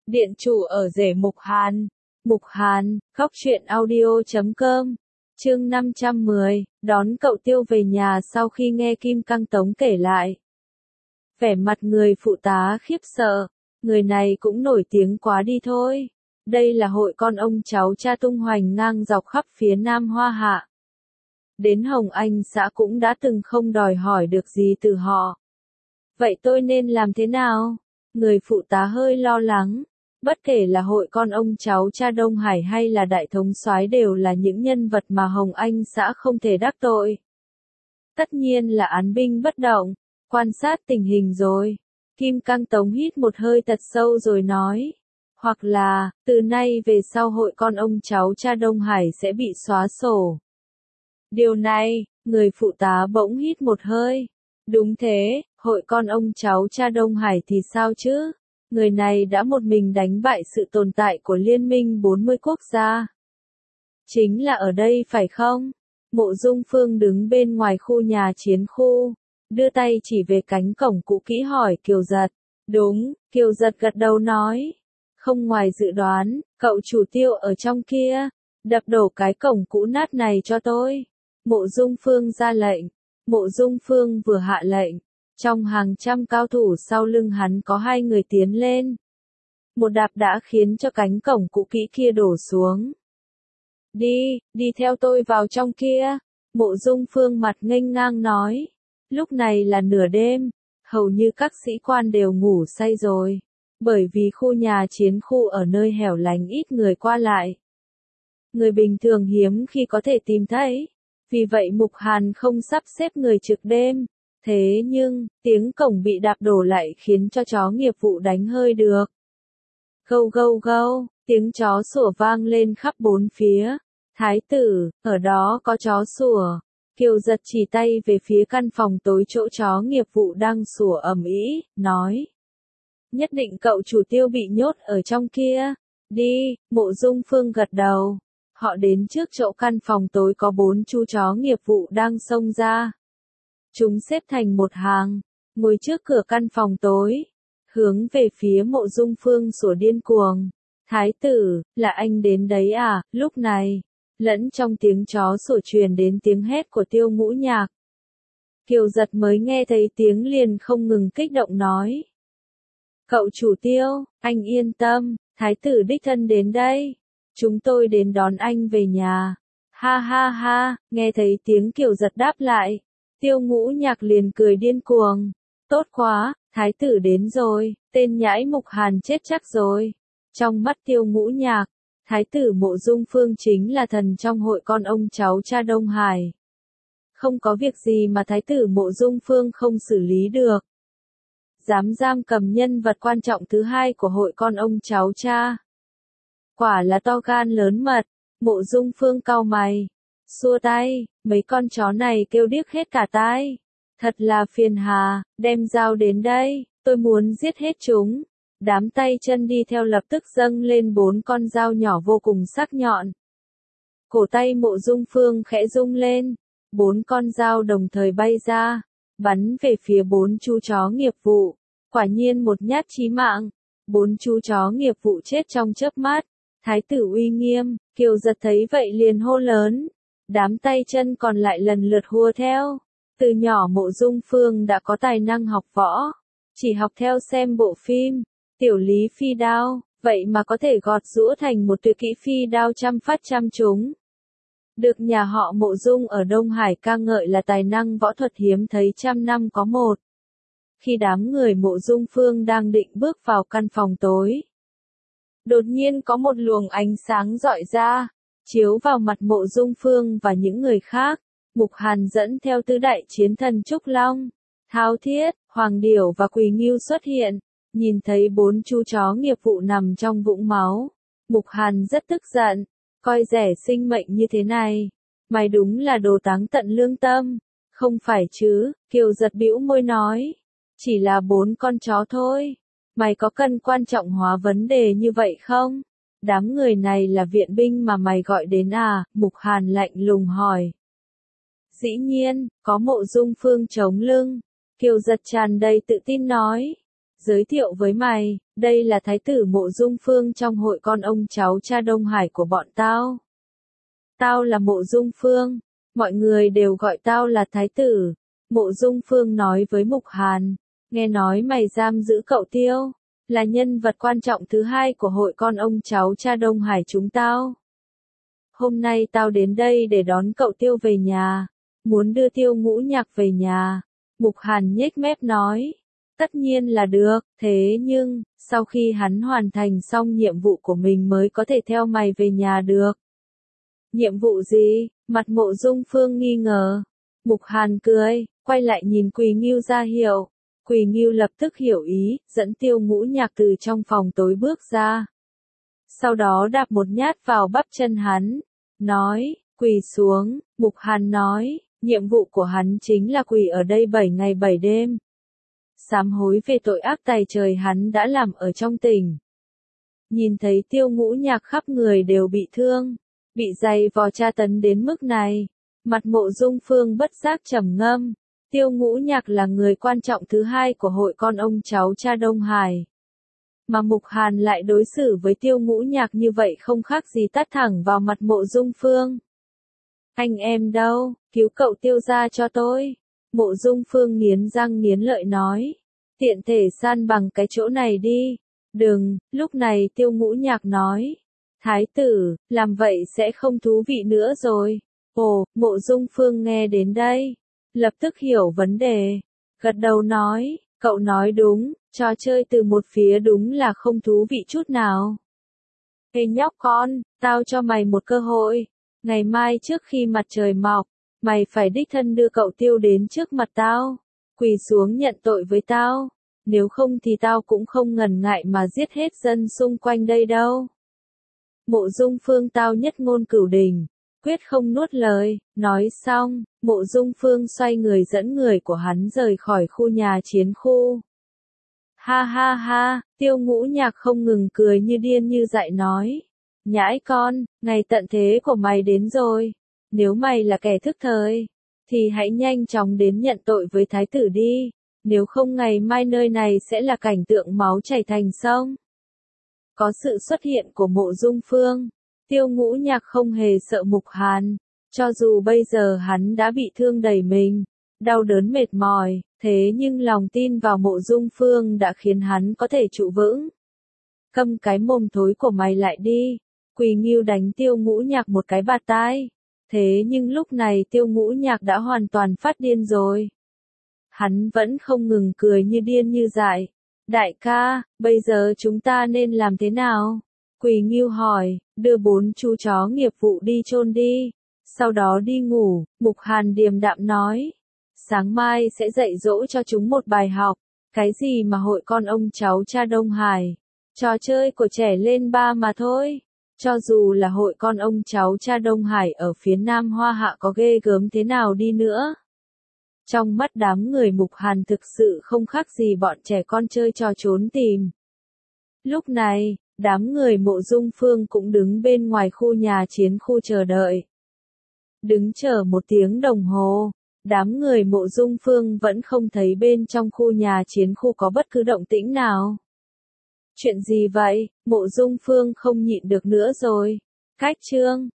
Điện chủ ở rể Mục Hàn. Mục Hàn, góc truyện audio.com. Chương 510, đón cậu Tiêu về nhà sau khi nghe Kim Cang Tống kể lại. Vẻ mặt người phụ tá khiếp sợ, người này cũng nổi tiếng quá đi thôi. Đây là hội con ông cháu cha tung hoành ngang dọc khắp phía Nam Hoa Hạ. Đến Hồng Anh xã cũng đã từng không đòi hỏi được gì từ họ. Vậy tôi nên làm thế nào? Người phụ tá hơi lo lắng. Bất kể là hội con ông cháu cha Đông Hải hay là đại thống soái đều là những nhân vật mà Hồng Anh xã không thể đắc tội. Tất nhiên là án binh bất động, quan sát tình hình rồi. Kim Cang Tống hít một hơi thật sâu rồi nói. Hoặc là, từ nay về sau hội con ông cháu cha Đông Hải sẽ bị xóa sổ. Điều này, người phụ tá bỗng hít một hơi. Đúng thế, hội con ông cháu cha Đông Hải thì sao chứ? Người này đã một mình đánh bại sự tồn tại của Liên minh 40 quốc gia. Chính là ở đây phải không? Mộ Dung Phương đứng bên ngoài khu nhà chiến khu, đưa tay chỉ về cánh cổng cũ kỹ hỏi Kiều Giật. Đúng, Kiều Giật gật đầu nói. Không ngoài dự đoán, cậu chủ Tiêu ở trong kia, đập đổ cái cổng cũ nát này cho tôi. Mộ Dung Phương ra lệnh. Mộ Dung Phương vừa hạ lệnh. Trong hàng trăm cao thủ sau lưng hắn có hai người tiến lên. Một đạp đã khiến cho cánh cổng cũ kỹ kia đổ xuống. Đi theo tôi vào trong kia. Mộ Dung Phương mặt nghênh ngang nói. Lúc này là nửa đêm, hầu như các sĩ quan đều ngủ say rồi. Bởi vì khu nhà chiến khu ở nơi hẻo lánh ít người qua lại. Người bình thường hiếm khi có thể tìm thấy. Vì vậy Mục Hàn không sắp xếp người trực đêm. Thế nhưng, tiếng cổng bị đạp đổ lại khiến cho chó nghiệp vụ đánh hơi được. Gâu gâu gâu, tiếng chó sủa vang lên khắp bốn phía. Thái tử, ở đó có chó sủa. Kiều Giật chỉ tay về phía căn phòng tối chỗ chó nghiệp vụ đang sủa ầm ĩ, nói. Nhất định cậu chủ Tiêu bị nhốt ở trong kia. Đi, Mộ Dung Phương gật đầu. Họ đến trước chỗ căn phòng tối có 4 chú chó nghiệp vụ đang xông ra. Chúng xếp thành một hàng, ngồi trước cửa căn phòng tối, hướng về phía Mộ Dung Phương sủa điên cuồng. Thái tử, là anh đến đấy à? Lúc này, lẫn trong tiếng chó sủa truyền đến tiếng hét của Tiêu Ngũ Nhạc. Kiều Giật mới nghe thấy tiếng liền không ngừng kích động nói. Cậu chủ Tiêu, anh yên tâm, thái tử đích thân đến đây. Chúng tôi đến đón anh về nhà. Ha ha ha, nghe thấy tiếng Kiều Giật đáp lại. Tiêu Ngũ Nhạc liền cười điên cuồng. Tốt quá, thái tử đến rồi, tên nhãi Mục Hàn chết chắc rồi. Trong mắt Tiêu Ngũ Nhạc, thái tử Mộ Dung Phương chính là thần trong hội con ông cháu cha Đông Hải. Không có việc gì mà thái tử Mộ Dung Phương không xử lý được. Dám giam cầm nhân vật quan trọng thứ hai của hội con ông cháu cha. Quả là to gan lớn mật. Mộ Dung Phương cau mày, xua tay, mấy con chó này kêu điếc hết cả tai. Thật là phiền hà, đem dao đến đây, tôi muốn giết hết chúng. Đám tay chân đi theo lập tức dâng lên 4 con dao nhỏ vô cùng sắc nhọn. Cổ tay Mộ Dung Phương khẽ rung lên, 4 con dao đồng thời bay ra, bắn về phía 4 chú chó nghiệp vụ. Quả nhiên một nhát chí mạng, 4 chú chó nghiệp vụ chết trong chớp mắt. Thái tử uy nghiêm, Kiều Giật thấy vậy liền hô lớn. Đám tay chân còn lại lần lượt hùa theo. Từ nhỏ Mộ Dung Phương đã có tài năng học võ. Chỉ học theo xem bộ phim, Tiểu Lý Phi Đao, vậy mà có thể gọt giũa thành một tuyệt kỹ phi đao trăm phát trăm trúng. Được nhà họ Mộ Dung ở Đông Hải ca ngợi là tài năng võ thuật hiếm thấy trăm năm có một. Khi đám người Mộ Dung Phương đang định bước vào căn phòng tối. Đột nhiên có một luồng ánh sáng rọi ra, chiếu vào mặt Mộ Dung Phương và những người khác. Mục Hàn dẫn theo tứ đại chiến thần Trúc Long, Thao Thiết, Hoàng Điểu và Quỳ Ngưu xuất hiện. Nhìn thấy 4 chú chó nghiệp vụ nằm trong vũng máu. Mục Hàn rất tức giận, coi rẻ sinh mệnh như thế này. Mày đúng là đồ táng tận lương tâm. Không phải chứ, Kiều Giật bĩu môi nói. Chỉ là 4 con chó thôi. Mày có cần quan trọng hóa vấn đề như vậy không? Đám người này là viện binh mà mày gọi đến à? Mục Hàn lạnh lùng hỏi. Dĩ nhiên, có Mộ Dung Phương chống lưng. Kiều Giật tràn đầy tự tin nói. Giới thiệu với mày, đây là thái tử Mộ Dung Phương trong hội con ông cháu cha Đông Hải của bọn tao. Tao là Mộ Dung Phương, mọi người đều gọi tao là thái tử. Mộ Dung Phương nói với Mục Hàn, nghe nói mày giam giữ cậu Tiêu, là nhân vật quan trọng thứ hai của hội con ông cháu cha Đông Hải chúng tao. Hôm nay tao đến đây để đón cậu Tiêu về nhà, muốn đưa Tiêu Ngũ Nhạc về nhà. Mục Hàn nhếch mép nói, tất nhiên là được, thế nhưng, sau khi hắn hoàn thành xong nhiệm vụ của mình mới có thể theo mày về nhà được. Nhiệm vụ gì? Mặt Mộ Dung Phương nghi ngờ. Mục Hàn cười, quay lại nhìn Quỳ Ngưu ra hiệu. Quỳ Ngưu lập tức hiểu ý, dẫn Tiêu Ngũ Nhạc từ trong phòng tối bước ra. Sau đó đạp một nhát vào bắp chân hắn, nói, quỳ xuống. Mục Hàn nói, nhiệm vụ của hắn chính là quỳ ở đây 7 ngày 7 đêm. Sám hối về tội ác tày trời hắn đã làm ở trong tỉnh. Nhìn thấy Tiêu Ngũ Nhạc khắp người đều bị thương, bị giày vò tra tấn đến mức này, mặt Mộ Dung Phương bất giác trầm ngâm. Tiêu Ngũ Nhạc là người quan trọng thứ hai của hội con ông cháu cha Đông Hải. Mà Mục Hàn lại đối xử với Tiêu Ngũ Nhạc như vậy không khác gì tát thẳng vào mặt Mộ Dung Phương. Anh em đâu, cứu cậu Tiêu ra cho tôi. Mộ Dung Phương nghiến răng nghiến lợi nói. Tiện thể san bằng cái chỗ này đi. Đừng, lúc này Tiêu Ngũ Nhạc nói. Thái tử, làm vậy sẽ không thú vị nữa rồi. Ồ, Mộ Dung Phương nghe đến đây, lập tức hiểu vấn đề. Gật đầu nói, cậu nói đúng, trò chơi từ một phía đúng là không thú vị chút nào. Ê nhóc con, tao cho mày một cơ hội. Ngày mai trước khi mặt trời mọc, mày phải đích thân đưa cậu Tiêu đến trước mặt tao. Quỳ xuống nhận tội với tao. Nếu không thì tao cũng không ngần ngại mà giết hết dân xung quanh đây đâu. Mộ Dung Phương tao nhất ngôn cửu đình, quyết không nuốt lời. Nói xong, Mộ Dung Phương xoay người dẫn người của hắn rời khỏi khu nhà chiến khu. Ha ha ha, Tiêu Ngũ Nhạc không ngừng cười như điên như dại nói. Nhãi con, ngày tận thế của mày đến rồi. Nếu mày là kẻ thức thời, thì hãy nhanh chóng đến nhận tội với thái tử đi. Nếu không ngày mai nơi này sẽ là cảnh tượng máu chảy thành sông. Có sự xuất hiện của Mộ Dung Phương, Tiêu Ngũ Nhạc không hề sợ Mục Hàn. Cho dù bây giờ hắn đã bị thương đầy mình, đau đớn mệt mỏi, thế nhưng lòng tin vào Mộ Dung Phương đã khiến hắn có thể trụ vững. Câm cái mồm thối của mày lại đi. Quỳ Ngưu đánh Tiêu Ngũ Nhạc một cái bạt tai. Thế nhưng lúc này Tiêu Ngũ Nhạc đã hoàn toàn phát điên rồi. Hắn vẫn không ngừng cười như điên như dại. Đại ca, bây giờ chúng ta nên làm thế nào? Quỳ Ngưu hỏi, đưa 4 chú chó nghiệp vụ đi chôn đi. Sau đó đi ngủ. Mục Hàn điềm đạm nói. Sáng mai sẽ dạy dỗ cho chúng một bài học. Cái gì mà hội con ông cháu cha Đông Hải? Trò chơi của trẻ lên 3 mà thôi. Cho dù là hội con ông cháu cha Đông Hải ở phía Nam Hoa Hạ có ghê gớm thế nào đi nữa. Trong mắt đám người Mục Hàn thực sự không khác gì bọn trẻ con chơi trò trốn tìm. Lúc này, đám người Mộ Dung Phương cũng đứng bên ngoài khu nhà chiến khu chờ đợi. Đứng chờ 1 tiếng đồng hồ, đám người Mộ Dung Phương vẫn không thấy bên trong khu nhà chiến khu có bất cứ động tĩnh nào. Chuyện gì vậy? Mộ Dung Phương không nhịn được nữa rồi. Cách chương